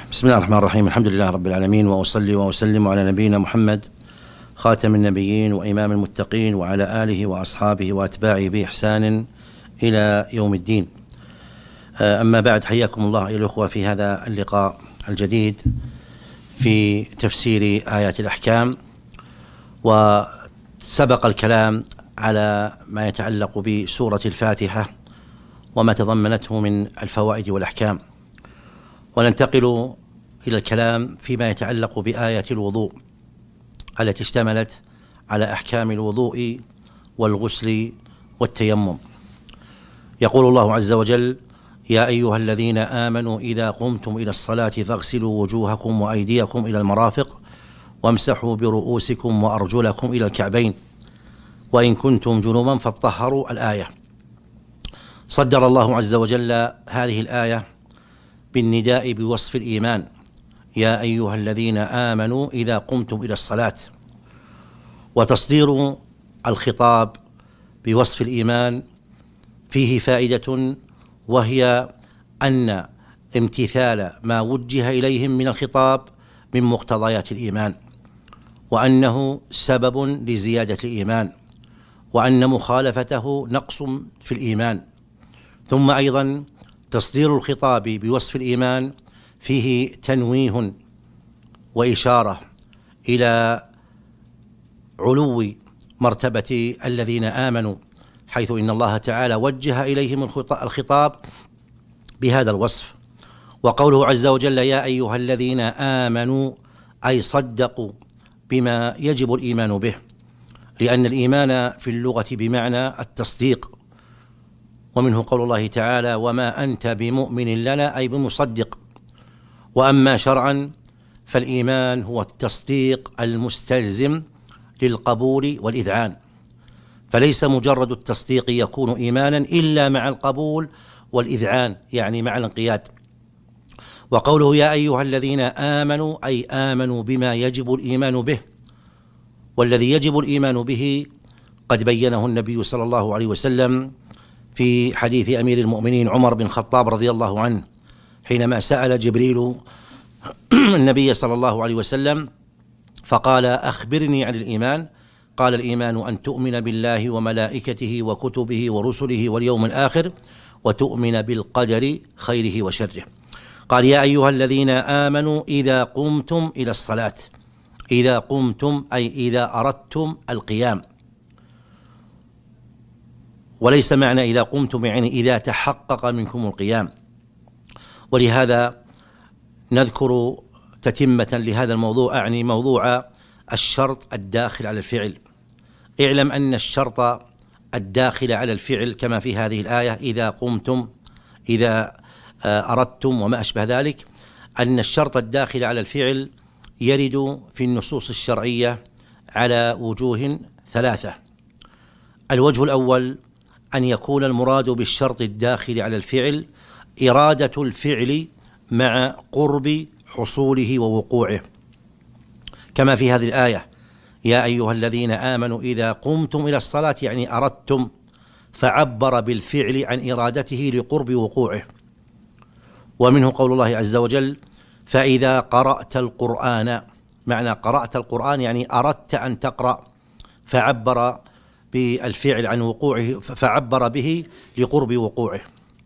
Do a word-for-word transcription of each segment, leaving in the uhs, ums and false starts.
بسم الله الرحمن الرحيم. الحمد لله رب العالمين، وأصلي وأسلم على نبينا محمد خاتم النبيين وإمام المتقين وعلى آله وأصحابه وأتباعه بإحسان إلى يوم الدين. أما بعد، حياكم الله أيها الأخوة في هذا اللقاء الجديد في تفسير آيات الأحكام. وسبق الكلام على ما يتعلق بسورة الفاتحة وما تضمنته من الفوائد والأحكام، وننتقل إلى الكلام فيما يتعلق بآية الوضوء التي اشتملت على أحكام الوضوء والغسل والتيمم. يقول الله عز وجل: يا أيها الذين آمنوا إذا قمتم إلى الصلاة فاغسلوا وجوهكم وأيديكم إلى المرافق وامسحوا برؤوسكم وأرجلكم إلى الكعبين وإن كنتم جنبا فاطهروا. الآية. صدر الله عز وجل هذه الآية بالنداء بوصف الإيمان: يا أيها الذين آمنوا إذا قمتم إلى الصلاة. وتصدير الخطاب بوصف الإيمان فيه فائدة، وهي أن امتثال ما وجه إليهم من الخطاب من مقتضيات الإيمان، وأنه سبب لزيادة الإيمان، وأن مخالفته نقص في الإيمان. ثم أيضا تصدير الخطاب بوصف الإيمان فيه تنويه وإشارة إلى علو مرتبة الذين آمنوا، حيث إن الله تعالى وجه إليهم الخطاب بهذا الوصف. وقوله عز وجل: يا أيها الذين آمنوا، أي صدقوا بما يجب الإيمان به، لأن الإيمان في اللغة بمعنى التصديق، ومنه قول الله تعالى: وما أنت بمؤمن لنا، أي بمصدق. وأما شرعا فالإيمان هو التصديق المستلزم للقبول والإذعان، فليس مجرد التصديق يكون إيمانا إلا مع القبول والإذعان، يعني مع الانقياد. وقوله يا أيها الذين آمنوا، أي آمنوا بما يجب الإيمان به، والذي يجب الإيمان به قد بينه النبي صلى الله عليه وسلم في حديث أمير المؤمنين عمر بن الخطاب رضي الله عنه، حينما سأل جبريل النبي صلى الله عليه وسلم فقال: أخبرني عن الإيمان. قال: الإيمان أن تؤمن بالله وملائكته وكتبه ورسله واليوم الآخر وتؤمن بالقدر خيره وشره. قال: يا أيها الذين آمنوا إذا قمتم إلى الصلاة. إذا قمتم أي إذا أردتم القيام، وليس معنى إذا قمتم يعني إذا تحقق منكم القيام. ولهذا نذكر تتمة لهذا الموضوع، أعني موضوع الشرط الداخل على الفعل. اعلم أن الشرط الداخل على الفعل كما في هذه الآية: إذا قمتم، إذا أردتم، وما أشبه ذلك، أن الشرط الداخل على الفعل يرد في النصوص الشرعية على وجوه ثلاثة. الوجه الأول أن يكون المراد بالشرط الداخل على الفعل إرادة الفعل مع قرب حصوله ووقوعه، كما في هذه الآية: يا أيها الذين آمنوا إذا قمتم إلى الصلاة، يعني أردتم، فعبر بالفعل عن إرادته لقرب وقوعه. ومنه قول الله عز وجل: فإذا قرأت القرآن، معنى قرأت القرآن يعني أردت أن تقرأ، فعبر بالفعل عن وقوعه، فعبر به لقرب وقوعه.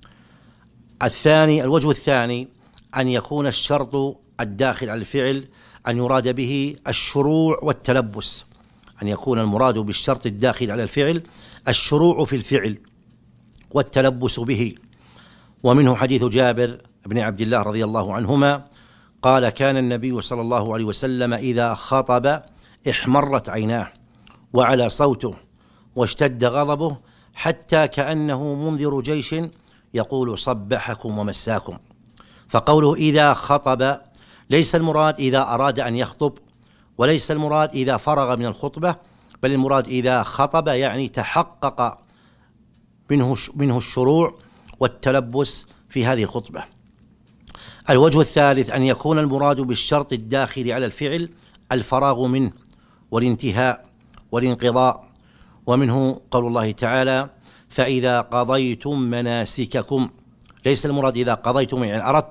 الثاني الوجه الثاني أن يكون الشرط الداخل على الفعل أن يراد به الشروع والتلبس، أن يكون المراد بالشرط الداخل على الفعل الشروع في الفعل والتلبس به. ومنه حديث جابر بن عبد الله رضي الله عنهما قال: كان النبي صلى الله عليه وسلم إذا خطب احمرت عيناه وعلى صوته واشتد غضبه حتى كأنه منذر جيش يقول: صبحكم ومساكم. فقوله إذا خطب ليس المراد إذا أراد أن يخطب، وليس المراد إذا فرغ من الخطبة، بل المراد إذا خطب يعني تحقق منه منه الشروع والتلبس في هذه الخطبة. الوجه الثالث أن يكون المراد بالشرط الداخل على الفعل الفراغ منه والانتهاء والانقضاء. ومنه قول الله تعالى: فإذا قضيتم مناسككم. ليس المراد إذا قضيتم يعني أردتم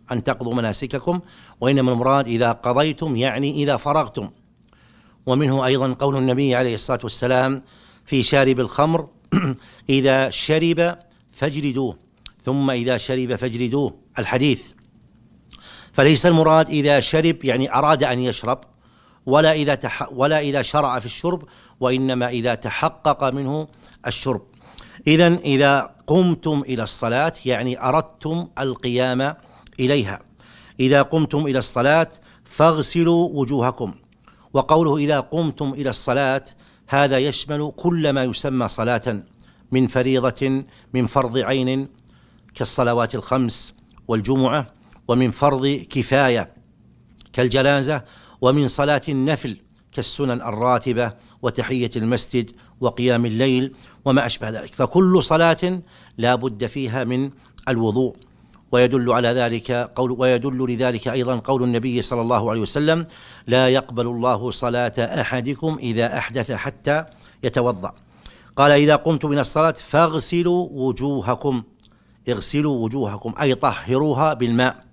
أن تقضوا مناسككم، وإنما المراد إذا قضيتم يعني إذا فرغتم. ومنه أيضا قول النبي عليه الصلاة والسلام في شارب الخمر إذا شرب فاجلدوه، ثم إذا شرب فاجلدوه، الحديث. فليس المراد إذا شرب يعني أراد أن يشرب، ولا إذا تح ولا إذا شرع في الشرب، وإنما إذا تحقق منه الشرب. إذن إذا قمتم إلى الصلاة يعني أردتم القيام إليها. إذا قمتم إلى الصلاة فاغسلوا وجوهكم. وقوله إذا قمتم إلى الصلاة هذا يشمل كل ما يسمى صلاة من فريضة، من فرض عين كالصلوات الخمس والجمعة، ومن فرض كفاية كالجنازة، ومن صلاة النفل كالسنن الراتبة وتحية المسجد وقيام الليل وما أشبه ذلك. فكل صلاة لا بد فيها من الوضوء. ويدل على ذلك قول ويدل لذلك أيضا قول النبي صلى الله عليه وسلم: لا يقبل الله صلاة أحدكم إذا أحدث حتى يتوضأ. قال: إذا قمتم من الصلاة فاغسلوا وجوهكم. اغسلوا وجوهكم أي طهروها بالماء.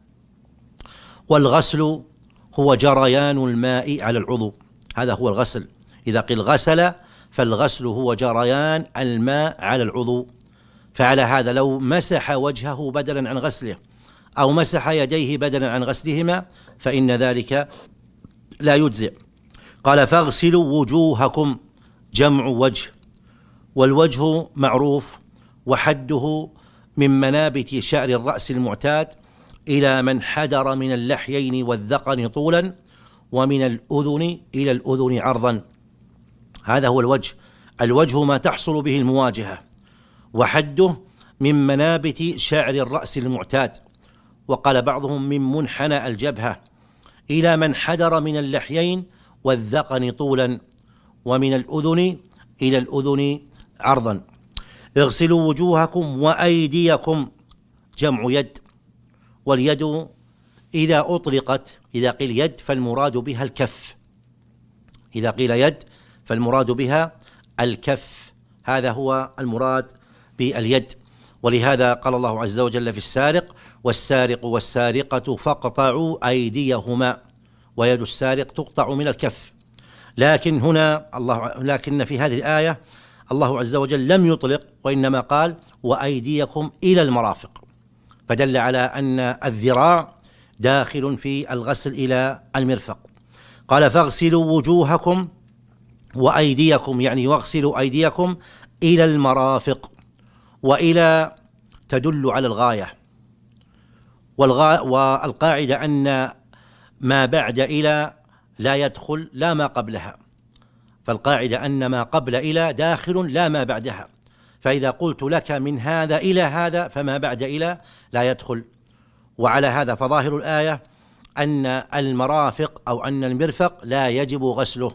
والغسل هو جريان الماء على العضو، هذا هو الغسل. إذا قيل غسل فالغسل هو جريان الماء على العضو. فعلى هذا لو مسح وجهه بدلا عن غسله أو مسح يديه بدلا عن غسلهما فإن ذلك لا يجزئ. قال: فاغسلوا وجوهكم، جمع وجه، والوجه معروف وحده من منابت شعر الرأس المعتاد إلى من حدر من اللحيين والذقن طولا، ومن الأذن إلى الأذن عرضا. هذا هو الوجه. الوجه ما تحصل به المواجهة، وحده من منابت شعر الرأس المعتاد. وقال بعضهم من منحنى الجبهة إلى من حدر من اللحيين والذقن طولا، ومن الأذن إلى الأذن عرضا. اغسلوا وجوهكم وأيديكم، جمع يد. واليد إذا أطلقت، إذا قيل يد فالمراد بها الكف، إذا قيل يد فالمراد بها الكف، هذا هو المراد باليد. ولهذا قال الله عز وجل في السارق: والسارق والسارقة فاقطعوا أيديهما. ويد السارق تقطع من الكف. لكن هنا الله لكن في هذه الآية الله عز وجل لم يطلق، وإنما قال: وأيديكم إلى المرافق، فدل على أن الذراع داخل في الغسل إلى المرفق. قال: فاغسلوا وجوهكم وأيديكم، يعني واغسلوا أيديكم إلى المرافق. وإلى تدل على الغاية، والغا والقاعدة أن ما بعد إلى لا يدخل لا ما قبلها، فالقاعدة أن ما قبل إلى داخل لا ما بعدها. فإذا قلت لك من هذا إلى هذا فما بعد إلى لا يدخل. وعلى هذا فظاهر الآية أن المرافق أو أن المرفق لا يجب غسله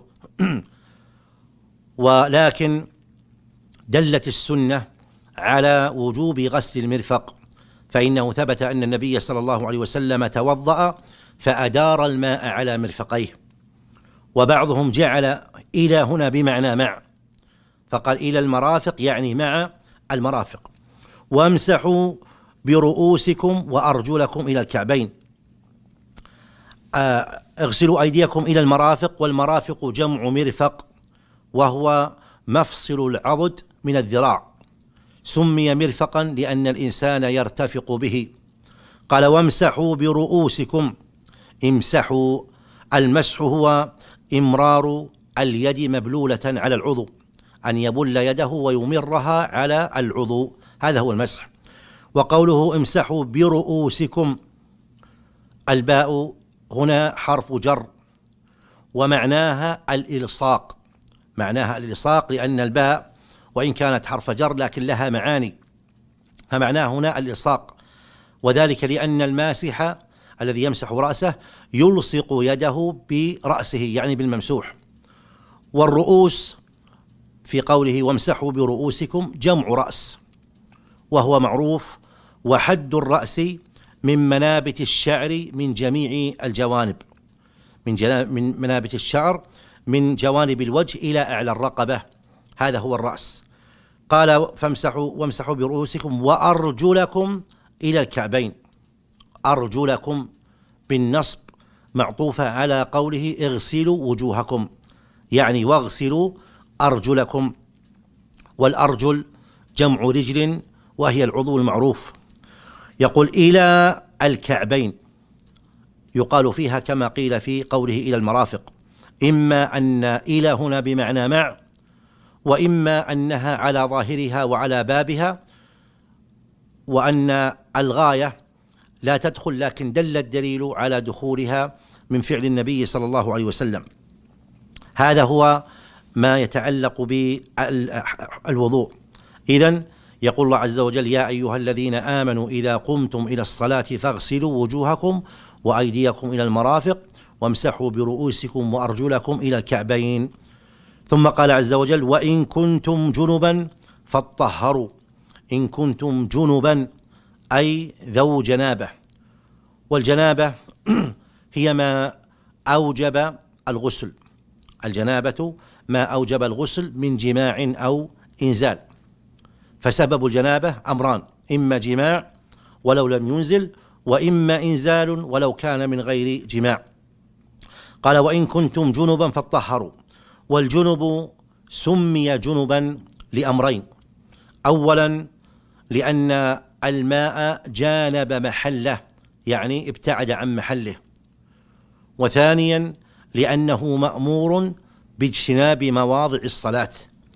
ولكن دلت السنة على وجوب غسل المرفق، فإنه ثبت أن النبي صلى الله عليه وسلم توضأ فأدار الماء على مرفقيه. وبعضهم جعل إلى هنا بمعنى مع، فقال إلى المرافق يعني مع المرافق. وامسحوا برؤوسكم وأرجلكم إلى الكعبين. اغسلوا أيديكم إلى المرافق، والمرافق جمع مرفق، وهو مفصل العضد من الذراع، سمي مرفقا لأن الإنسان يرتفق به. قال: وامسحوا برؤوسكم. امسحوا، المسح هو إمرار اليد مبلولة على العضو، أن يبل يده ويمرها على العضو، هذا هو المسح. وقوله امسحوا برؤوسكم، الباء هنا حرف جر، ومعناها الإلصاق، معناها الإلصاق لأن الباء وإن كانت حرف جر لكن لها معاني، فمعناه هنا الإلصاق، وذلك لأن الماسح الذي يمسح رأسه يلصق يده برأسه يعني بالممسوح. والرؤوس في قوله وامسحوا برؤوسكم جمع رأس، وهو معروف، وحد الرأس من منابت الشعر من جميع الجوانب، من, من منابت الشعر من جوانب الوجه إلى أعلى الرقبة، هذا هو الرأس. قال: فامسحوا وامسحوا برؤوسكم وأرجلكم إلى الكعبين. أرجلكم بالنصب معطوفة على قوله اغسلوا وجوهكم، يعني واغسلوا أرجلكم. والأرجل جمع رجل وهي العضو المعروف. يقول إلى الكعبين، يقال فيها كما قيل في قوله إلى المرافق، إما أن إلى هنا بمعنى مع، وإما أنها على ظاهرها وعلى بابها، وأن الغاية لا تدخل، لكن دل الدليل على دخولها من فعل النبي صلى الله عليه وسلم. هذا هو ما يتعلق بالوضوء. إذن يقول الله عز وجل: يا أيها الذين آمنوا إذا قمتم إلى الصلاة فاغسلوا وجوهكم وأيديكم إلى المرافق وامسحوا برؤوسكم وأرجلكم إلى الكعبين. ثم قال عز وجل: وإن كنتم جنبا فاطهروا. إن كنتم جنبا أي ذو جنابة، والجنابة هي ما أوجب الغسل. الجنابة ما أوجب الغسل من جماع أو إنزال. فسبب الجنابة أمران: إما جماع ولو لم ينزل، وإما إنزال ولو كان من غير جماع. قال: وإن كنتم جنبا فاطهروا. والجنب سمي جنبا لأمرين: أولا لأن الماء جانب محله، يعني ابتعد عن محله. وثانيا لأنه مأمور باجتناب مواضع الصلاة،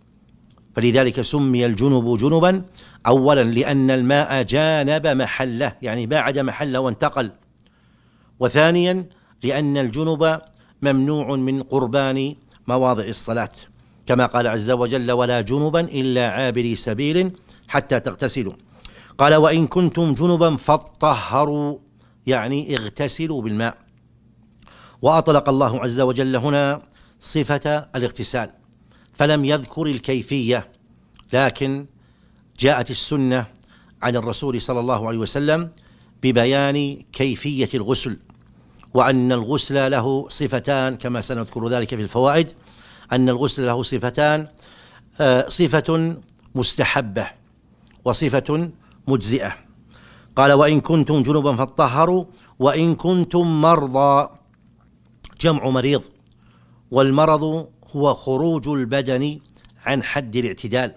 فلذلك سمي الجنب جنبا. أولا لأن الماء جانب محله، يعني باعد محله وانتقل. وثانيا لأن الجنب ممنوع من قربان مواضع الصلاة، كما قال عز وجل: ولا جنبا إلا عابري سبيل حتى تغتسلوا. قال: وإن كنتم جنبا فاطهروا، يعني اغتسلوا بالماء. وأطلق الله عز وجل هنا صفة الاغتسال، فلم يذكر الكيفية، لكن جاءت السنة عن الرسول صلى الله عليه وسلم ببيان كيفية الغسل، وأن الغسل له صفتان كما سنذكر ذلك في الفوائد. أن الغسل له صفتان: صفة مستحبة وصفة مجزئة. قال: وإن كنتم جنبا فاطهروا. وإن كنتم مرضى، جمع مريض، والمرض هو خروج البدن عن حد الاعتدال.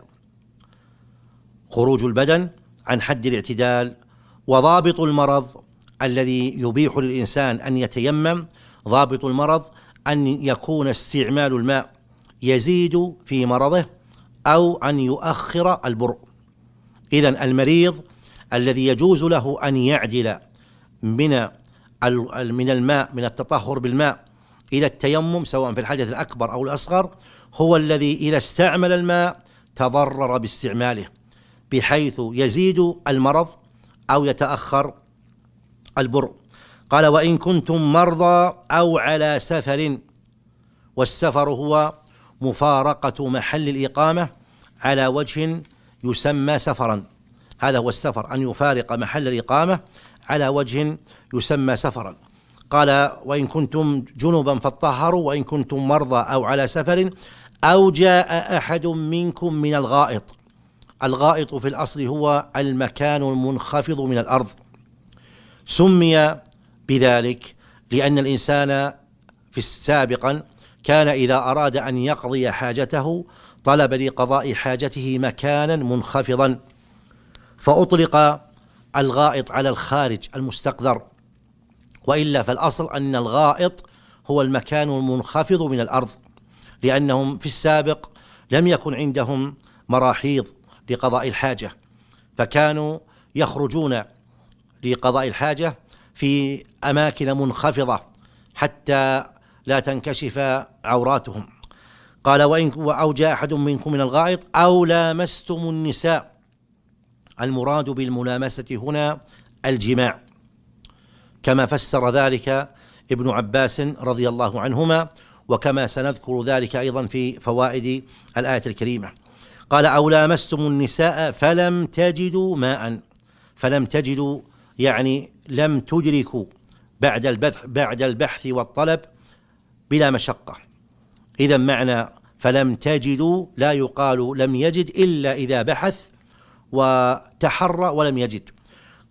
خروج البدن عن حد الاعتدال. وضابط المرض الذي يبيح للإنسان أن يتيمم، ضابط المرض أن يكون استعمال الماء يزيد في مرضه أو أن يؤخر البرء. إذن المريض الذي يجوز له أن يعدل من من الماء، من التطهر بالماء إلى التيمم، سواء في الحدث الأكبر أو الأصغر، هو الذي إذا استعمل الماء تضرر باستعماله، بحيث يزيد المرض أو يتأخر البرء. قال: وإن كنتم مرضى أو على سفر. والسفر هو مفارقة محل الإقامة على وجه يسمى سفرا. هذا هو السفر، أن يفارق محل الإقامة على وجه يسمى سفرا. قال: وإن كنتم جنبا فاطهروا. وإن كنتم مرضى أو على سفر أو جاء أحد منكم من الغائط. الغائط في الأصل هو المكان المنخفض من الأرض. سمي بذلك لأن الإنسان في سابقا كان إذا أراد أن يقضي حاجته طلب لقضاء حاجته مكانا منخفضا، فأطلق الغائط على الخارج المستقذر، وإلا فالأصل أن الغائط هو المكان المنخفض من الأرض، لأنهم في السابق لم يكن عندهم مراحيض لقضاء الحاجة، فكانوا يخرجون لقضاء الحاجة في أماكن منخفضة حتى لا تنكشف عوراتهم. قال: وإن أو جاء أحد منكم من الغائط أو لامستم النساء. المراد بالملامسة هنا الجماع، كما فسر ذلك ابن عباس رضي الله عنهما، وكما سنذكر ذلك أيضا في فوائد الآية الكريمة. قال: أو لامستم النساء فلم تجدوا ماء. فلم تجدوا يعني لم تدركوا بعد البحث, بعد البحث والطلب بلا مشقة. إذا معنى فلم تجدوا لا يقال لم يجد إلا إذا بحث وتحرى ولم يجد.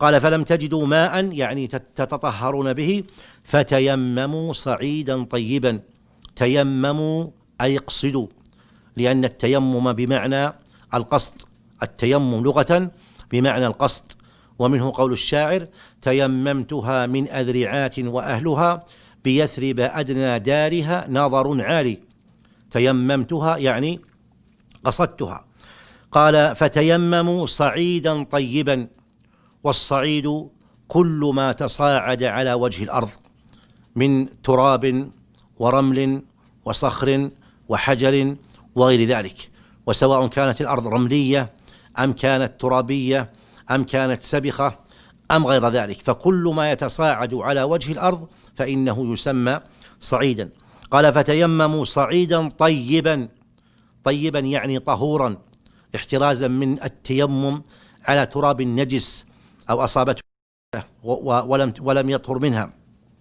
قال فلم تجدوا ماء يعني تتطهرون به فتيمموا صعيدا طيبا. تيمموا أي اقصدوا، لأن التيمم بمعنى القصد، التيمم لغة بمعنى القصد. ومنه قول الشاعر: تيممتها من أذرعات وأهلها بيثرب أدنى دارها نظر عالي. تيممتها يعني قصدتها. قال فتيمموا صعيدا طيبا، والصعيد كل ما تصاعد على وجه الأرض من تراب ورمل وصخر وحجر وغير ذلك، وسواء كانت الأرض رملية أم كانت ترابية أم كانت سبخة أم غير ذلك، فكل ما يتصاعد على وجه الأرض فإنه يسمى صعيدا. قال فتيمموا صعيدا طيبا، طيبا يعني طهورا، احترازا من التيمم على تراب نجس أو أصابته ولم ولم يطهر منها.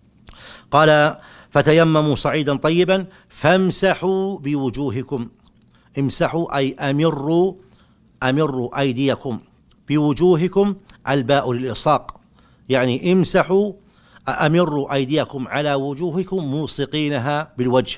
قال فتيمموا صعيدا طيبا فامسحوا بوجوهكم. امسحوا أي أمروا أمروا أيديكم بوجوهكم، الباء للإلصاق، يعني امسحوا أمروا أيديكم على وجوهكم موصقينها بالوجه.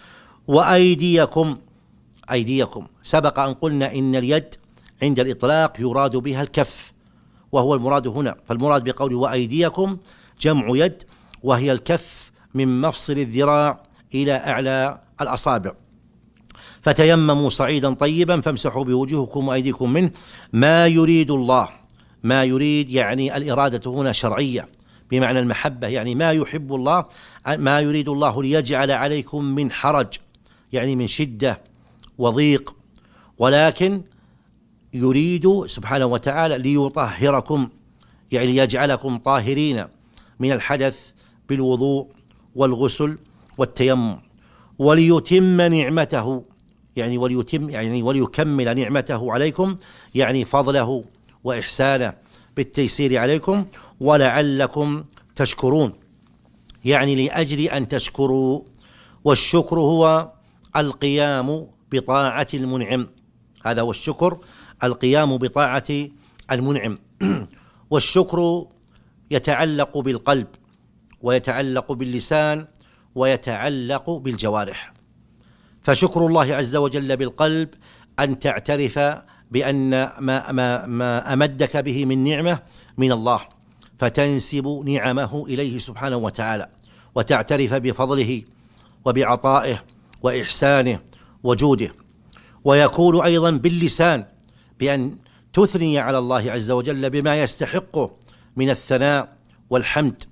وأيديكم، أيديكم سبق أن قلنا إن اليد عند الإطلاق يراد بها الكف، وهو المراد هنا، فالمراد بقول وأيديكم جمع يد، وهي الكف من مفصل الذراع إلى أعلى الأصابع. فتيمموا صعيدا طيبا فامسحوا بوجوهكم وأيديكم منه. ما يريد الله، ما يريد يعني الإرادة هنا شرعية بمعنى المحبة، يعني ما يحب الله، ما يريد الله ليجعل عليكم من حرج، يعني من شدة وضيق، ولكن يريد سبحانه وتعالى ليطهركم، يعني ليجعلكم طاهرين من الحدث بالوضوء والغسل والتيمم، وليتم نعمته، يعني وليتم يعني وليكمل نعمته عليكم، يعني فضله وإحسانه بالتيسير عليكم، ولعلكم تشكرون، يعني لأجل أن تشكروا. والشكر هو القيام بطاعة المنعم، هذا هو الشكر، القيام بطاعة المنعم. والشكر يتعلق بالقلب ويتعلق باللسان ويتعلق بالجوارح. فشكر الله عز وجل بالقلب أن تعترف بأن ما, ما, ما أمدك به من نعمة من الله، فتنسب نعمه إليه سبحانه وتعالى، وتعترف بفضله وبعطائه وإحسانه وجوده. ويكون أيضا باللسان بأن تثني على الله عز وجل بما يستحقه من الثناء والحمد.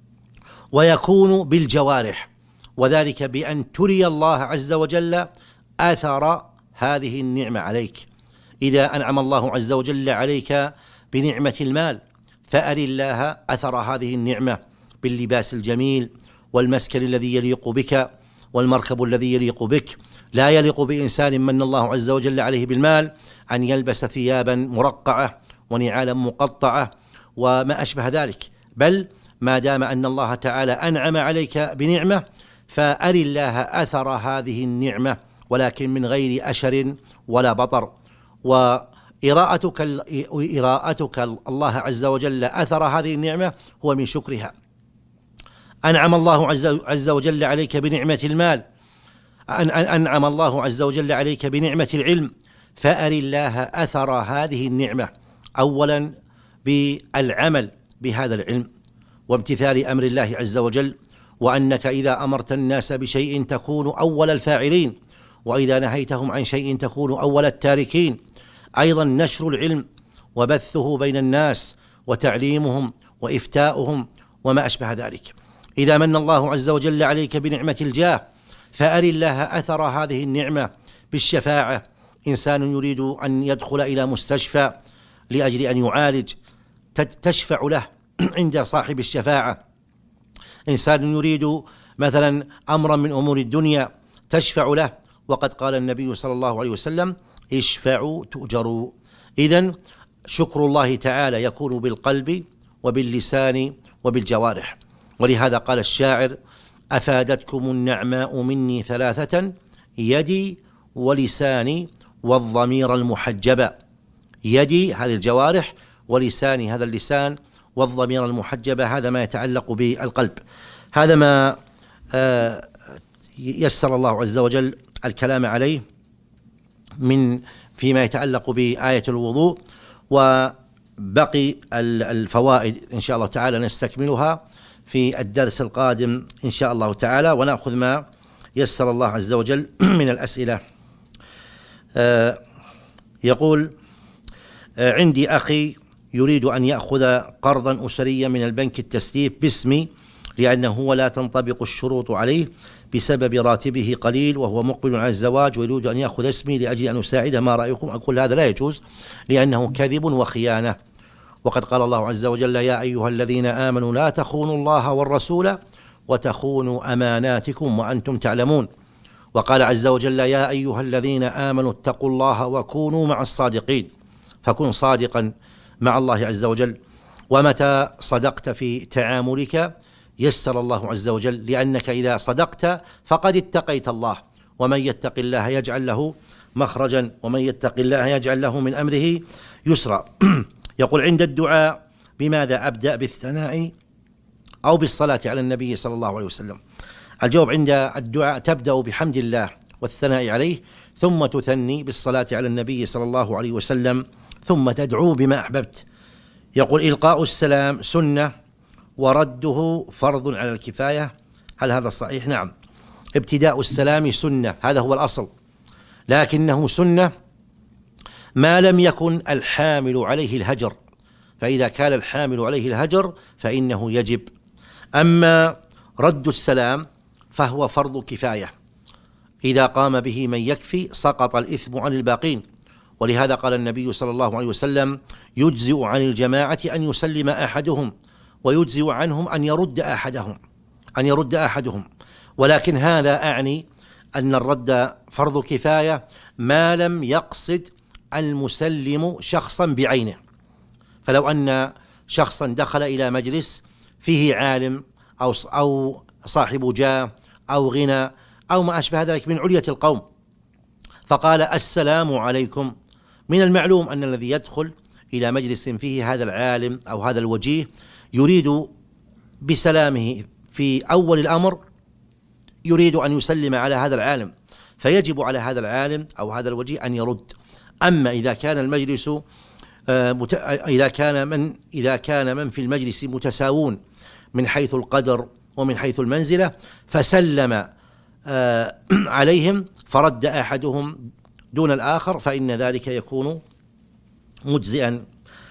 ويكون بالجوارح، وذلك بأن تري الله عز وجل آثار هذه النعمة عليك. إذا أنعم الله عز وجل عليك بنعمة المال فأري الله أثر هذه النعمة باللباس الجميل والمسكن الذي يليق بك والمركب الذي يليق بك. لا يليق بإنسان من الله عز وجل عليه بالمال أن يلبس ثيابا مرقعة ونعالا مقطعة وما أشبه ذلك، بل ما دام أن الله تعالى أنعم عليك بنعمة فأري الله أثر هذه النعمة، ولكن من غير أشر ولا بطر. وإراءتك إراءتك الله عز وجل أثر هذه النعمة هو من شكرها. أنعم الله عز وجل عليك بنعمة المال، أنعم الله عز وجل عليك بنعمة العلم، فأري الله أثر هذه النعمة أولا بالعمل بهذا العلم وامتثال أمر الله عز وجل، وأنك إذا أمرت الناس بشيء تكون أول الفاعلين، وإذا نهيتهم عن شيء تكون أول التاركين. أيضا نشر العلم وبثه بين الناس وتعليمهم وإفتاؤهم وما أشبه ذلك. إذا من الله عز وجل عليك بنعمة الجاه فأري الله أثر هذه النعمة بالشفاعة. إنسان يريد أن يدخل إلى مستشفى لأجل أن يعالج تشفع له عند صاحب الشفاعة. إنسان يريد مثلا أمرا من أمور الدنيا تشفع له، وقد قال النبي صلى الله عليه وسلم اشفعوا تؤجروا. إذن شكر الله تعالى يكون بالقلب وباللسان وبالجوارح. ولهذا قال الشاعر أفادتكم النعماء مني ثلاثة يدي ولساني والضمير المحجبا. يدي هذه الجوارح، ولساني هذا اللسان، والضمير المحجبة، هذا ما يتعلق بالقلب. هذا ما يسر الله عز وجل الكلام عليه من فيما يتعلق بآية الوضوء، وبقي الفوائد إن شاء الله تعالى نستكملها في الدرس القادم إن شاء الله تعالى، ونأخذ ما يسر الله عز وجل من الأسئلة. يقول: عندي أخي يريد أن يأخذ قرضا أسريا من البنك التسليف باسمي، لأنه ولا تنطبق الشروط عليه بسبب راتبه قليل وهو مقبل على الزواج، ويريد أن يأخذ اسمي لأجل أن أساعده، ما رأيكم؟ أقول هذا لا يجوز، لأنه كذب وخيانة، وقد قال الله عز وجل: يا أيها الذين آمنوا لا تخونوا الله والرسول وتخونوا أماناتكم وأنتم تعلمون. وقال عز وجل: يا أيها الذين آمنوا اتقوا الله وكونوا مع الصادقين. فكن صادقا مع الله عز وجل، ومتى صدقت في تعاملك يسر الله عز وجل، لأنك إذا صدقت فقد اتقيت الله، ومن يتق الله يجعل له مخرجا ومن يتق الله يجعل له من أمره يسرا. يقول: عند الدعاء بماذا أبدأ؟ بالثناء أو بالصلاة على النبي صلى الله عليه وسلم؟ الجواب: عند الدعاء تبدأ بحمد الله والثناء عليه، ثم تثني بالصلاة على النبي صلى الله عليه وسلم، ثم تدعو بما أحببت. يقول: إلقاء السلام سنة ورده فرض على الكفاية، هل هذا صحيح؟ نعم، ابتداء السلام سنة، هذا هو الأصل، لكنه سنة ما لم يكن الحامل عليه الهجر، فإذا كان الحامل عليه الهجر فإنه يجب. أما رد السلام فهو فرض كفاية، إذا قام به من يكفي سقط الإثم عن الباقين، ولهذا قال النبي صلى الله عليه وسلم: يجزئ عن الجماعة أن يسلم أحدهم، ويجزئ عنهم أن يرد أحدهم أن يرد أحدهم ولكن هذا أعني أن الرد فرض كفاية ما لم يقصد المسلم شخصا بعينه. فلو أن شخصا دخل إلى مجلس فيه عالم أو أو صاحب جاه أو غنى أو ما أشبه ذلك من علية القوم، فقال: السلام عليكم، من المعلوم أن الذي يدخل إلى مجلس فيه هذا العالم أو هذا الوجيه يريد بسلامه في أول الأمر يريد أن يسلم على هذا العالم، فيجب على هذا العالم أو هذا الوجيه أن يرد. أما إذا كان المجلس إذا كان من إذا كان من في المجلس متساوون من حيث القدر ومن حيث المنزلة، فسلم عليهم فرد أحدهم دون الآخر، فإن ذلك يكون مجزئا.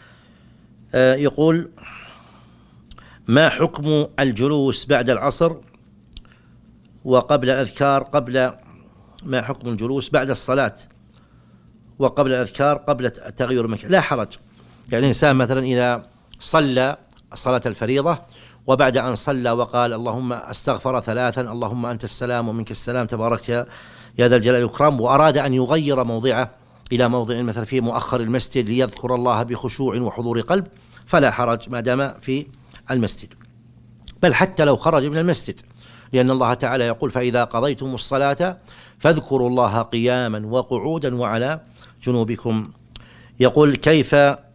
يقول: ما حكم الجلوس بعد العصر وقبل الأذكار قبل ما حكم الجلوس بعد الصلاة وقبل الأذكار قبل تغيير المكان؟ لا حرج، يعني الإنسان مثلا إذا صلى صلاة الفريضة وبعد أن صلى وقال اللهم استغفر ثلاثا، اللهم أنت السلام ومنك السلام تبارك يا ذا الجلال والإكرام، وأراد أن يغير موضعه إلى موضع مثلا في مؤخر المسجد ليذكر الله بخشوع وحضور قلب، فلا حرج ما دام في المسجد، بل حتى لو خرج من المسجد، لأن الله تعالى يقول: فإذا قضيتم الصلاة فاذكروا الله قياما وقعودا وعلى جنوبكم. يقول: كيف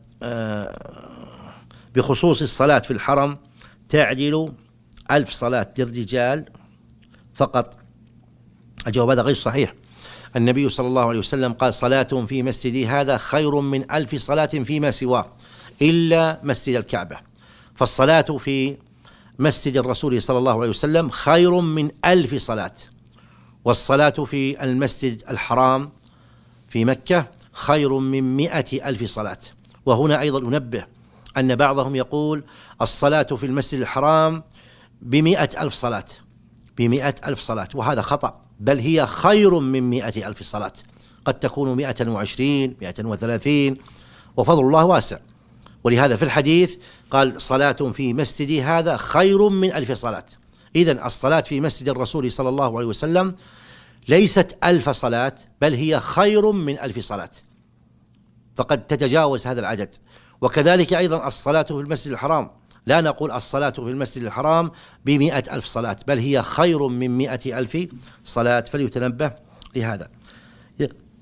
بخصوص الصلاة في الحرم تعدل ألف صلاة للرجال فقط؟ الجواب: هذا غير صحيح. النبي صلى الله عليه وسلم قال: صلاة في مسجدي هذا خير من ألف صلاة فيما سواه إلا مسجد الكعبة. فالصلاة في مسجد الرسول صلى الله عليه وسلم خير من ألف صلاة، والصلاة في المسجد الحرام في مكة خير من مئة ألف صلاة. وهنا أيضا أنبه أن بعضهم يقول الصلاة في المسجد الحرام بمئة ألف صلاة بمئة ألف صلاة، وهذا خطأ، بل هي خير من مئة ألف صلاة، قد تكون مئة وعشرين مئة وثلاثين، وفضل الله واسع. ولهذا في الحديث قال: صلاة في مسجدي هذا خير من ألف صلاة. إذن الصلاة في مسجد الرسول صلى الله عليه وسلم ليست ألف صلاة، بل هي خير من ألف صلاة، فقد تتجاوز هذا العدد. وكذلك أيضا الصلاة في المسجد الحرام، لا نقول الصلاة في المسجد الحرام بمئة ألف صلاة، بل هي خير من مئة ألف صلاة، فليتنبه لهذا.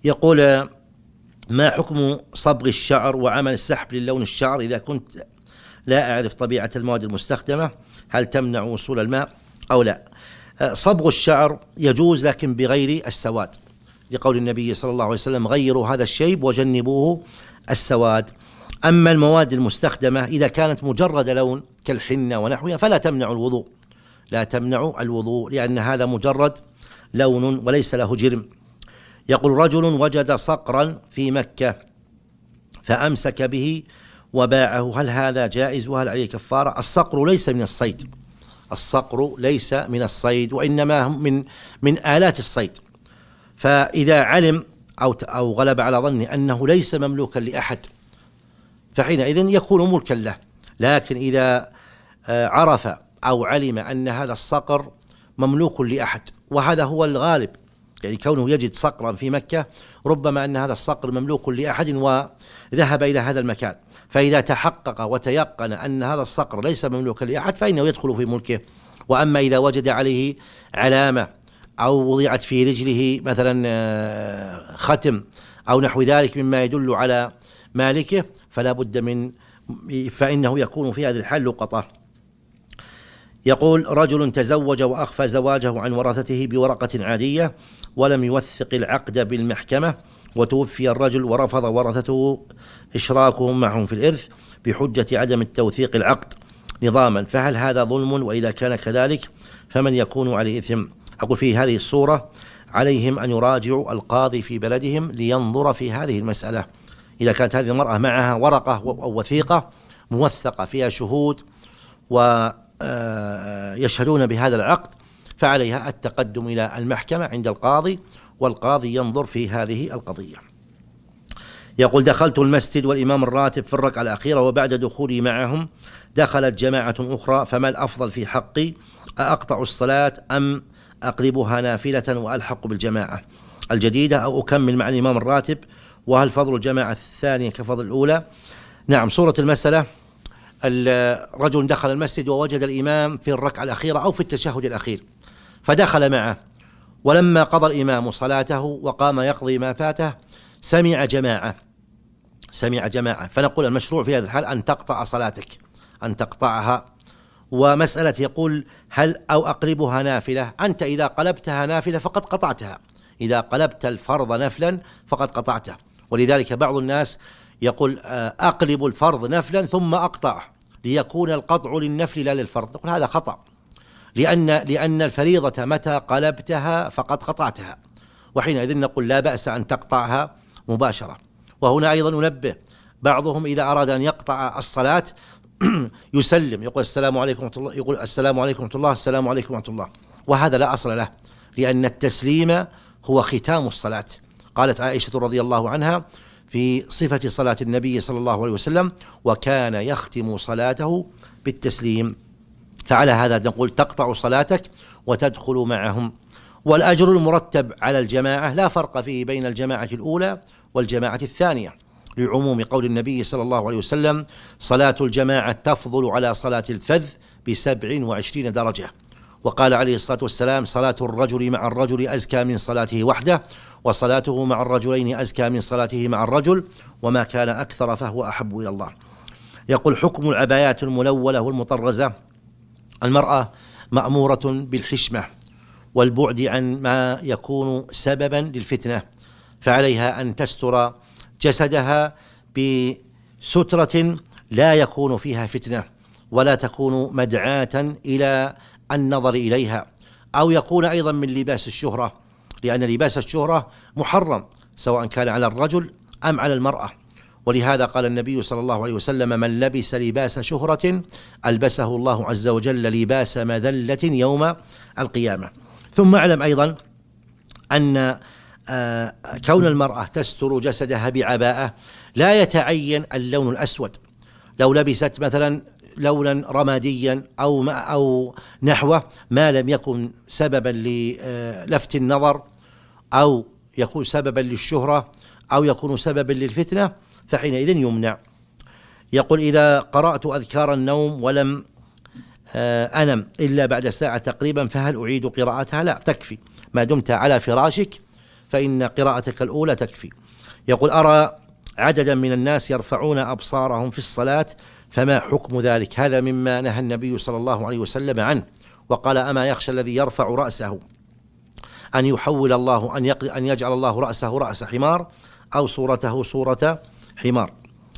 يقول: ما حكم صبغ الشعر وعمل السحب للون الشعر إذا كنت لا أعرف طبيعة المواد المستخدمة، هل تمنع وصول الماء أو لا. صبغ الشعر يجوز لكن بغير السواد، لقول النبي صلى الله عليه وسلم غيروا هذا الشيب وجنبوه السواد. أما المواد المستخدمة إذا كانت مجرد لون كالحنة ونحوها فلا تمنع الوضوء، لا تمنع الوضوء لأن هذا مجرد لون وليس له جرم. يقول رجل وجد صقرا في مكة فأمسك به وباعه، هل هذا جائز وهل عليه كفارة؟ الصقر ليس من الصيد، الصقر ليس من الصيد وإنما من من آلات الصيد، فإذا علم أو أو غلب على ظنه أنه ليس مملوكا لأحد فحينئذ يكون ملكا له. لكن إذا عرف أو علم أن هذا الصقر مملوك لأحد، وهذا هو الغالب، يعني كونه يجد صقرا في مكة ربما أن هذا الصقر مملوك لأحد وذهب إلى هذا المكان، فإذا تحقق وتيقن أن هذا الصقر ليس مملوكا لأحد فإنه يدخل في ملكه. وأما إذا وجد عليه علامة أو وضعت في رجله مثلا ختم أو نحو ذلك مما يدل على مالكه فلا بد من فإنه يكون في هذه الحال لقطة. يقول رجل تزوج وأخفى زواجه عن ورثته بورقة عادية ولم يوثق العقد بالمحكمة، وتوفي الرجل ورفض ورثته إشراكهم معهم في الإرث بحجة عدم التوثيق العقد نظاما، فهل هذا ظلم؟ وإذا كان كذلك فمن يكون عليه إثم؟ أقول في هذه الصورة عليهم أن يراجعوا القاضي في بلدهم لينظر في هذه المسألة. إذا كانت هذه المرأة معها ورقة أو وثيقة موثقة فيها شهود ويشهدون بهذا العقد فعليها التقدم إلى المحكمة عند القاضي والقاضي ينظر في هذه القضية. يقول دخلت المسجد والإمام الراتب في الركعة الأخيرة وبعد دخولي معهم دخلت جماعة أخرى، فما الأفضل في حقي؟ أقطع الصلاة أم أقلبها نافلة وألحق بالجماعة الجديدة أو أكمل مع الإمام الراتب؟ وهل فضل الجماعة الثانية كفضل الأولى؟ نعم، صورة المسألة الرجل دخل المسجد ووجد الإمام في الركعة الأخيرة أو في التشهد الأخير فدخل معه، ولما قضى الإمام صلاته وقام يقضي ما فاته سمع جماعة سمع جماعة فنقول المشروع في هذا الحال أن تقطع صلاتك، أن تقطعها. ومسألة يقول هل أو أقلبها نافلة، أنت إذا قلبتها نافلة فقد قطعتها، إذا قلبت الفرض نفلا فقد قطعته. ولذلك بعض الناس يقول أقلب الفرض نفلا ثم أقطع ليكون القطع للنفل لا للفرض، نقول هذا خطأ، لأن لأن الفريضة متى قلبتها فقد قطعتها، وحينئذ نقول لا بأس أن تقطعها مباشرة. وهنا أيضا ننبه بعضهم إذا أراد أن يقطع الصلاة يسلم يقول السلام عليكم ورحمة الله، يقول السلام عليكم ورحمة الله، السلام عليكم ورحمة الله، وهذا لا أصل له، لأن التسليم هو ختام الصلاة. قالت عائشة رضي الله عنها في صفة صلاة النبي صلى الله عليه وسلم وكان يختم صلاته بالتسليم، فعلى هذا نقول تقطع صلاتك وتدخل معهم. والأجر المرتب على الجماعة لا فرق فيه بين الجماعة الأولى والجماعة الثانية، لعموم قول النبي صلى الله عليه وسلم صلاة الجماعة تفضل على صلاة الفذ بسبع وعشرين درجة. وقال عليه الصلاة والسلام صلاة الرجل مع الرجل أزكى من صلاته وحده، وصلاته مع الرجلين أزكى من صلاته مع الرجل، وما كان أكثر فهو أحب إلى الله. يقول حكم العبايات الملولة والمطرزة. المرأة مأمورة بالحشمة والبعد عن ما يكون سببا للفتنة، فعليها أن تستر جسدها بسترة لا يكون فيها فتنة ولا تكون مدعاة إلى النظر إليها، أو يكون أيضا من لباس الشهرة، لأن لباس الشهرة محرم سواء كان على الرجل أم على المرأة. ولهذا قال النبي صلى الله عليه وسلم من لبس لباس شهرة ألبسه الله عز وجل لباس مذلة يوم القيامة. ثم اعلم أيضا أن كون المرأة تستر جسدها بعباءة لا يتعين اللون الأسود، لو لبست مثلا لونا رماديا أو ما أو نحوه ما لم يكن سببا للفت النظر أو يكون سببا للشهرة أو يكون سببا للفتنة فحينئذ يمنع. يقول إذا قرأت أذكار النوم ولم أنم إلا بعد ساعة تقريبا فهل أعيد قراءتها؟ لا، تكفي ما دمت على فراشك فإن قراءتك الأولى تكفي. يقول أرى عددا من الناس يرفعون أبصارهم في الصلاة فما حكم ذلك؟ هذا مما نهى النبي صلى الله عليه وسلم عنه، وقال: أما يخشى الذي يرفع رأسه أن يحول الله أن, أن يجعل الله رأسه رأس حمار أو صورته صورة حمار.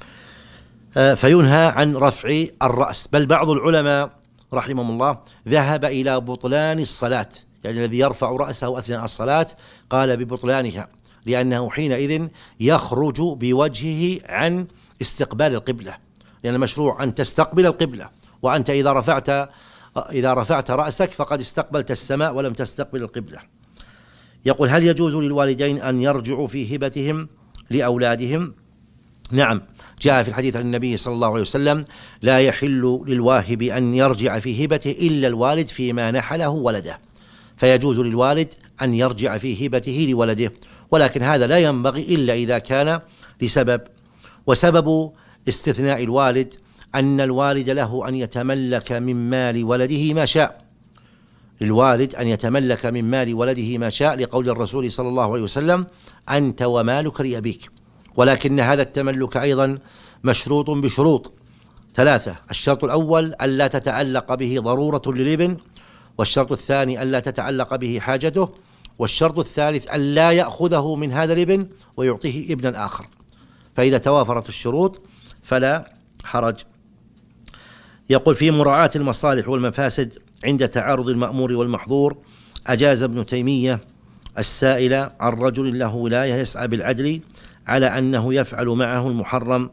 فينهى عن رفع الرأس. بل بعض العلماء رحمهم الله ذهب إلى بطلان الصلاة، يعني الذي يرفع رأسه أثناء الصلاة قال ببطلانها، لأنه حينئذ يخرج بوجهه عن استقبال القبلة، لأن المشروع أن تستقبل القبلة، وأنت إذا رفعت إذا رفعت رأسك فقد استقبلت السماء ولم تستقبل القبلة. يقول: هل يجوز للوالدين أن يرجعوا في هبتهم لأولادهم؟ نعم، جاء في الحديث عن النبي صلى الله عليه وسلم: لا يحل للواهب أن يرجع في هبته إلا الوالد فيما نحله ولده. فيجوز للوالد أن يرجع في هبته لولده، ولكن هذا لا ينبغي إلا إذا كان لسبب. وسبب استثناء الوالد أن الوالد له أن يتملك من مال ولده ما شاء، للوالد أن يتملك من مال ولده ما شاء، لقول الرسول صلى الله عليه وسلم: أنت ومالك لأبيك. ولكن هذا التملك أيضا مشروط بشروط ثلاثة: الشرط الأول ألا تتعلق به ضرورة للابن، والشرط الثاني ألا تتعلق به حاجته، والشرط الثالث ألا يأخذه من هذا الابن ويعطيه ابنا آخر. فإذا توافرت الشروط فلا حرج. يقول: في مراعاة المصالح والمفاسد عند تعارض المأمور والمحظور، أجاز ابن تيمية السائل عن رجل له ولاية يسعى بالعدل على أنه يفعل معه المحرم.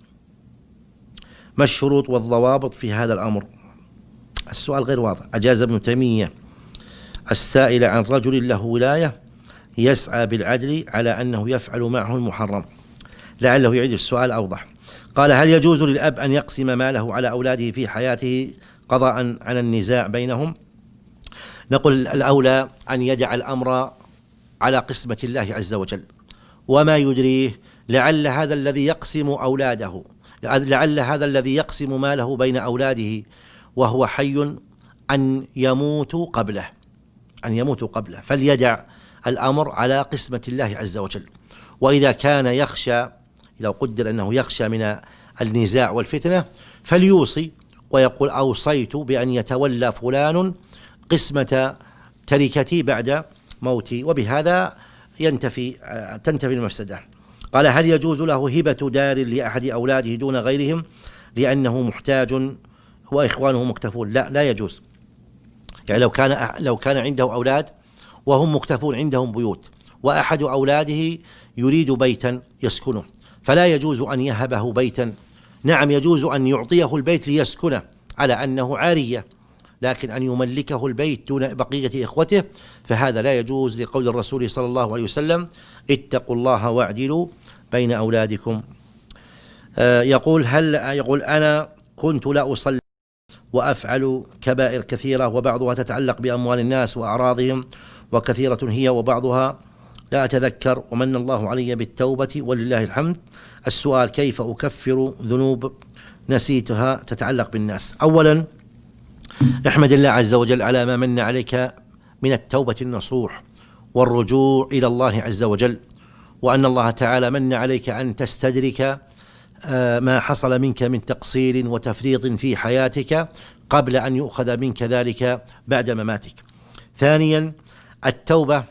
ما الشروط والضوابط في هذا الأمر؟ السؤال غير واضح. أجاز ابن تيمية السائل عن رجل له ولاية يسعى بالعدل على أنه يفعل معه المحرم، لعله يعيد السؤال أوضح. قال: هل يجوز للأب أن يقسم ماله على أولاده في حياته قضاء على النزاع بينهم؟ نقول: الأولى أن يدع الأمر على قسمة الله عز وجل، وما يدريه لعل هذا الذي يقسم أولاده لعل هذا الذي يقسم ماله بين أولاده وهو حي أن يموتوا قبله أن يموتوا قبله فليدع الأمر على قسمة الله عز وجل. وإذا كان يخشى لو قدر أنه يخشى من النزاع والفتنة فليوصي ويقول: أوصيت بأن يتولى فلان قسمة تركتي بعد موتي، وبهذا ينتفي تنتفي المفسدة. قال: هل يجوز له هبة دار لأحد أولاده دون غيرهم لأنه محتاج وإخوانه مكتفون؟ لا لا يجوز. يعني لو كان لو كان عنده أولاد وهم مكتفون عندهم بيوت، وأحد أولاده يريد بيتا يسكنه، فلا يجوز أن يهبه بيتا. نعم، يجوز أن يعطيه البيت ليسكنه على أنه عارية، لكن أن يملكه البيت دون بقية إخوته فهذا لا يجوز، لقول الرسول صلى الله عليه وسلم: اتقوا الله واعدلوا بين أولادكم. آه يقول هل يقول أنا كنت لا أصلي وأفعل كبائر كثيرة وبعضها تتعلق بأموال الناس وأعراضهم، وكثيرة هي وبعضها لا أتذكر، ومن الله علي بالتوبة ولله الحمد. السؤال: كيف أكفر ذنوب نسيتها تتعلق بالناس؟ أولا احمد الله عز وجل على ما من عليك من التوبة النصوح والرجوع إلى الله عز وجل، وأن الله تعالى من عليك أن تستدرك ما حصل منك من تقصير وتفريط في حياتك قبل أن يؤخذ منك ذلك بعد مماتك. ثانيا التوبة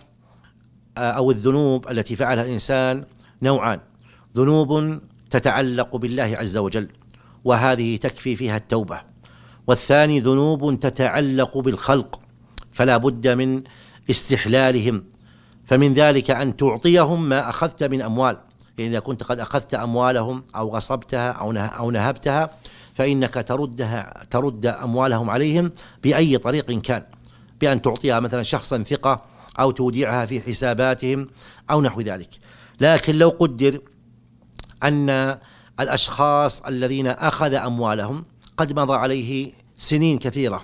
أو الذنوب التي فعلها الإنسان نوعان: ذنوب تتعلق بالله عز وجل وهذه تكفي فيها التوبة، والثاني ذنوب تتعلق بالخلق فلا بد من استحلالهم، فمن ذلك أن تعطيهم ما أخذت من أموال. يعني إذا كنت قد أخذت أموالهم أو غصبتها أو نهبتها فإنك تردها ترد أموالهم عليهم بأي طريق كان، بأن تعطيها مثلا شخصا ثقة أو توديعها في حساباتهم أو نحو ذلك. لكن لو قدر أن الأشخاص الذين أخذ أموالهم قد مضى عليه سنين كثيرة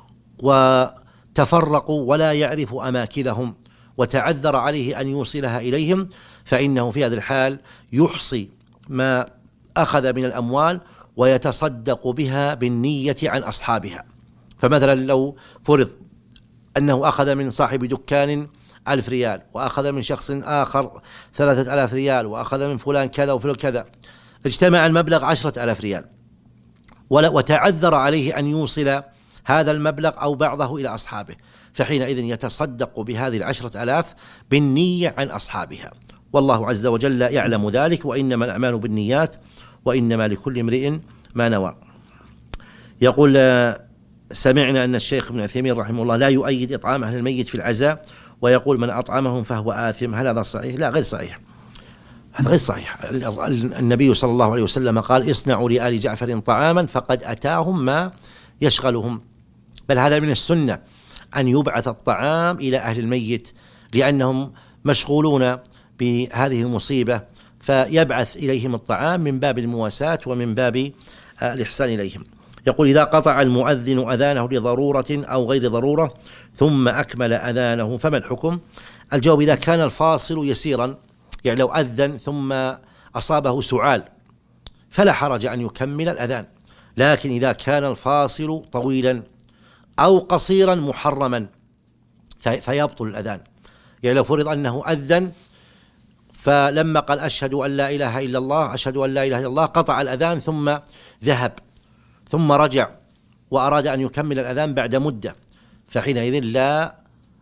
وتفرقوا ولا يعرف أماكنهم وتعذر عليه أن يوصلها إليهم، فإنه في هذا الحال يحصي ما أخذ من الأموال ويتصدق بها بالنية عن أصحابها. فمثلا لو فرض أنه أخذ من صاحب دكان ألف ريال، وأخذ من شخص آخر ثلاثة ألاف ريال، وأخذ من فلان كذا وفلان كذا، اجتمع المبلغ عشرة ألاف ريال، وتعذر عليه أن يوصل هذا المبلغ أو بعضه إلى أصحابه، فحينئذ يتصدق بهذه العشرة آلاف بالنية عن أصحابها، والله عز وجل يعلم ذلك، وإنما الأعمال بالنيات وإنما لكل امرئ ما نوى. يقول سمعنا أن الشيخ ابن عثيمين رحمه الله لا يؤيد إطعام أهل الميت في العزاء، ويقول من أطعمهم فهو آثم، هل هذا صحيح؟ لا، غير صحيح، هذا غير صحيح. النبي صلى الله عليه وسلم قال اصنعوا لآل جعفر طعاما فقد أتاهم ما يشغلهم، بل هذا من السنة أن يبعث الطعام إلى أهل الميت لأنهم مشغولون بهذه المصيبة، فيبعث إليهم الطعام من باب المواساة ومن باب الإحسان إليهم. يقول إذا قطع المؤذن أذانه لضرورة أو غير ضرورة ثم أكمل أذانه فما الحكم؟ الجواب إذا كان الفاصل يسيرا، يعني لو أذن ثم أصابه سعال فلا حرج أن يكمل الأذان، لكن إذا كان الفاصل طويلا أو قصيرا محرما فيبطل الأذان. يعني لو فرض أنه أذن فلما قال أشهد أن لا إله إلا الله أشهد أن لا إله إلا الله قطع الأذان ثم ذهب ثم رجع وأراد أن يكمل الأذان بعد مدة، فحينئذ لا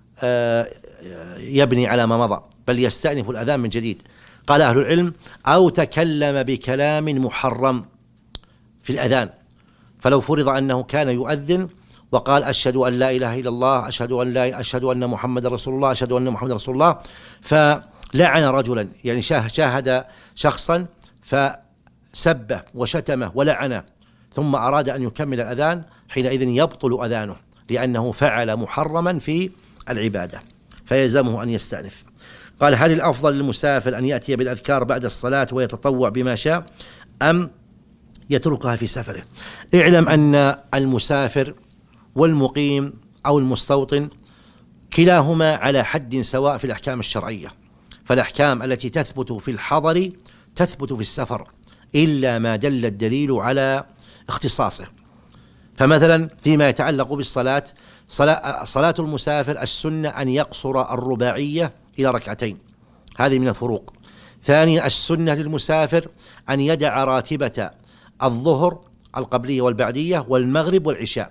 يبني على ما مضى بل يستأنف الأذان من جديد. قال أهل العلم أو تكلم بكلام محرم في الأذان، فلو فرض أنه كان يؤذن وقال أشهد أن لا إله إلا الله أشهد أن لا أشهد أن محمد رسول الله أشهد أن محمد رسول الله، فلعن رجلا، يعني شاهد شخصا فسبه وشتمه ولعنه ثم أراد أن يكمل الأذان، حينئذ يبطل أذانه لأنه فعل محرما في العبادة فيلزمه أن يستأنف. قال هل الأفضل للمسافر أن يأتي بالأذكار بعد الصلاة ويتطوع بما شاء أم يتركها في سفره؟ اعلم أن المسافر والمقيم أو المستوطن كلاهما على حد سواء في الأحكام الشرعية، فالأحكام التي تثبت في الحضر تثبت في السفر إلا ما دل الدليل على اختصاصه. فمثلا فيما يتعلق بالصلاة، صلاة, صلاة المسافر السنة أن يقصر الرباعية إلى ركعتين، هذه من الفروق. ثانيا السنة للمسافر أن يدع راتبة الظهر القبلية والبعدية والمغرب والعشاء.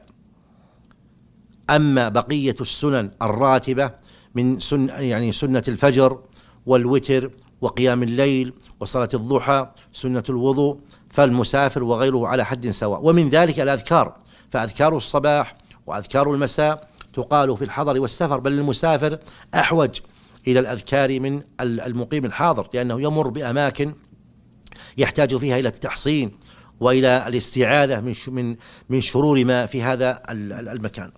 أما بقية السنن الراتبة من سن يعني سنة الفجر والوتر وقيام الليل وصلاة الضحى سنة الوضوء، فالمسافر وغيره على حد سواء. ومن ذلك الأذكار، فأذكار الصباح وأذكار المساء تقال في الحضر والسفر، بل المسافر أحوج إلى الأذكار من المقيم الحاضر، لأنه يمر بأماكن يحتاج فيها إلى التحصين وإلى الاستعاذة من من من شرور ما في هذا المكان.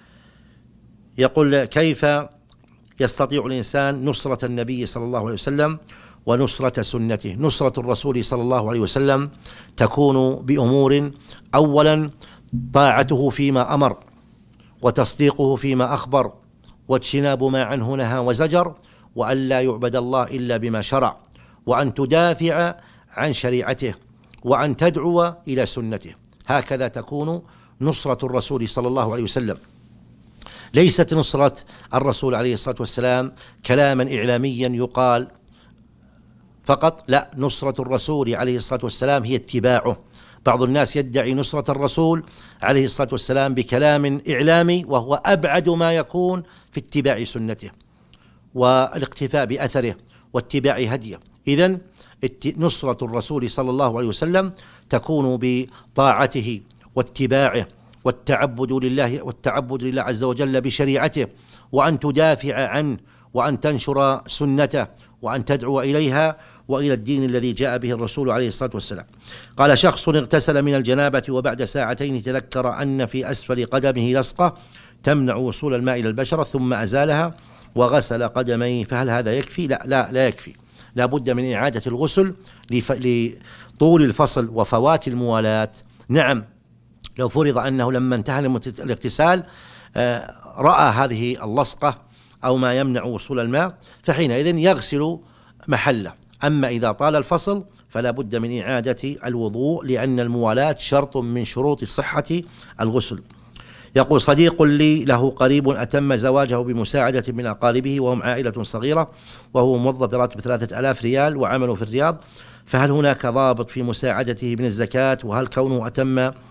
يقول كيف يستطيع الإنسان نصرة النبي صلى الله عليه وسلم ونصرة سنته؟ نصرة الرسول صلى الله عليه وسلم تكون بأمور: أولا طاعته فيما أمر، وتصديقه فيما أخبر، واجتناب ما عنه نهى وزجر، وأن لا يعبد الله إلا بما شرع، وأن تدافع عن شريعته، وأن تدعو إلى سنته. هكذا تكون نصرة الرسول صلى الله عليه وسلم. ليست نصرة الرسول عليه الصلاة والسلام كلاما إعلاميا يقال فقط، لا، نصرة الرسول عليه الصلاة والسلام هي اتباعه. بعض الناس يدعي نصرة الرسول عليه الصلاة والسلام بكلام إعلامي، وهو أبعد ما يكون في اتباع سنته والاقتفاء بأثره واتباع هديه. إذن نصرة الرسول صلى الله عليه وسلم تكون بطاعته واتباعه والتعبد لله والتعبد لله عز وجل بشريعته، وأن تدافع عنه، وأن تنشر سنته، وأن تدعو إليها وإلى الدين الذي جاء به الرسول عليه الصلاة والسلام. قال شخص اغتسل من الجنابة وبعد ساعتين تذكر أن في أسفل قدمه لصقة تمنع وصول الماء إلى البشرة ثم أزالها وغسل قدميه، فهل هذا يكفي؟ لا لا لا يكفي، لا بد من إعادة الغسل لطول الفصل وفوات الموالاة. نعم، لو فرض أنه لما انتهى الاغتسال رأى هذه اللصقة أو ما يمنع وصول الماء فحينئذ يغسل محله. أما إذا طال الفصل فلا بد من إعادة الوضوء، لأن الموالاة شرط من شروط صحة الغسل. يقول صديق لي له قريب أتم زواجه بمساعدة من أقاربه وهم عائلة صغيرة، وهو موظف براتب ثلاثة آلاف ريال وعمله في الرياض، فهل هناك ضابط في مساعدته من الزكاة؟ وهل كونه أتم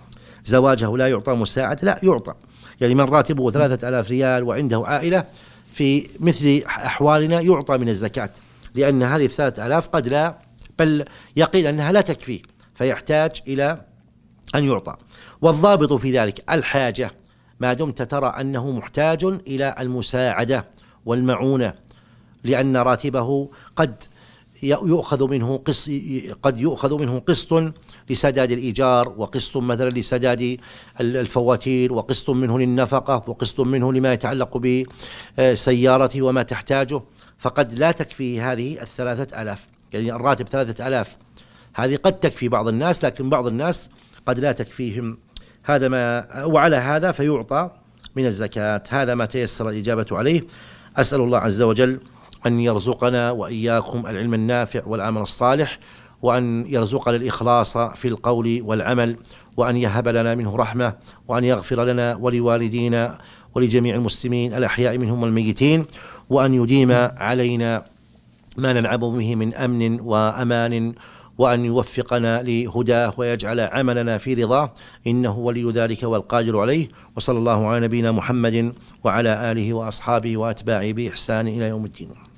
زواجه لا يعطى مساعدة، لا يعطى. يعني من راتبه ثلاثة آلاف ريال وعنده عائلة في مثل أحوالنا يعطى من الزكاة، لأن هذه الثلاثة آلاف قد لا، بل يقين أنها لا تكفي، فيحتاج إلى أن يعطى. والضابط في ذلك الحاجة، ما دمت ترى أنه محتاج إلى المساعدة والمعونة، لأن راتبه قد يؤخذ منه قسط، قد يؤخذ منه قسط لسداد الإيجار، وقسط مثلا لسداد الفواتير، وقسط منه للنفقة، وقسط منه لما يتعلق بسيارته وما تحتاجه، فقد لا تكفي هذه الثلاثة آلاف. يعني الراتب ثلاثة آلاف هذه قد تكفي بعض الناس، لكن بعض الناس قد لا تكفيهم. هذا ما وعلى هذا فيعطى من الزكاة. هذا ما تيسر الإجابة عليه. أسأل الله عز وجل أن يرزقنا وإياكم العلم النافع والعمل الصالح، وأن يرزقنا الإخلاص في القول والعمل، وأن يهب لنا منه رحمة، وأن يغفر لنا ولوالدينا ولجميع المسلمين الأحياء منهم والميتين، وأن يديم علينا ما ننعم به من أمن وأمان، وأن يوفقنا لهداه ويجعل عملنا في رضاه، إنه ولي ذلك والقادر عليه. وصلى الله على نبينا محمد وعلى آله وأصحابه وأتباعه بإحسان إلى يوم الدين.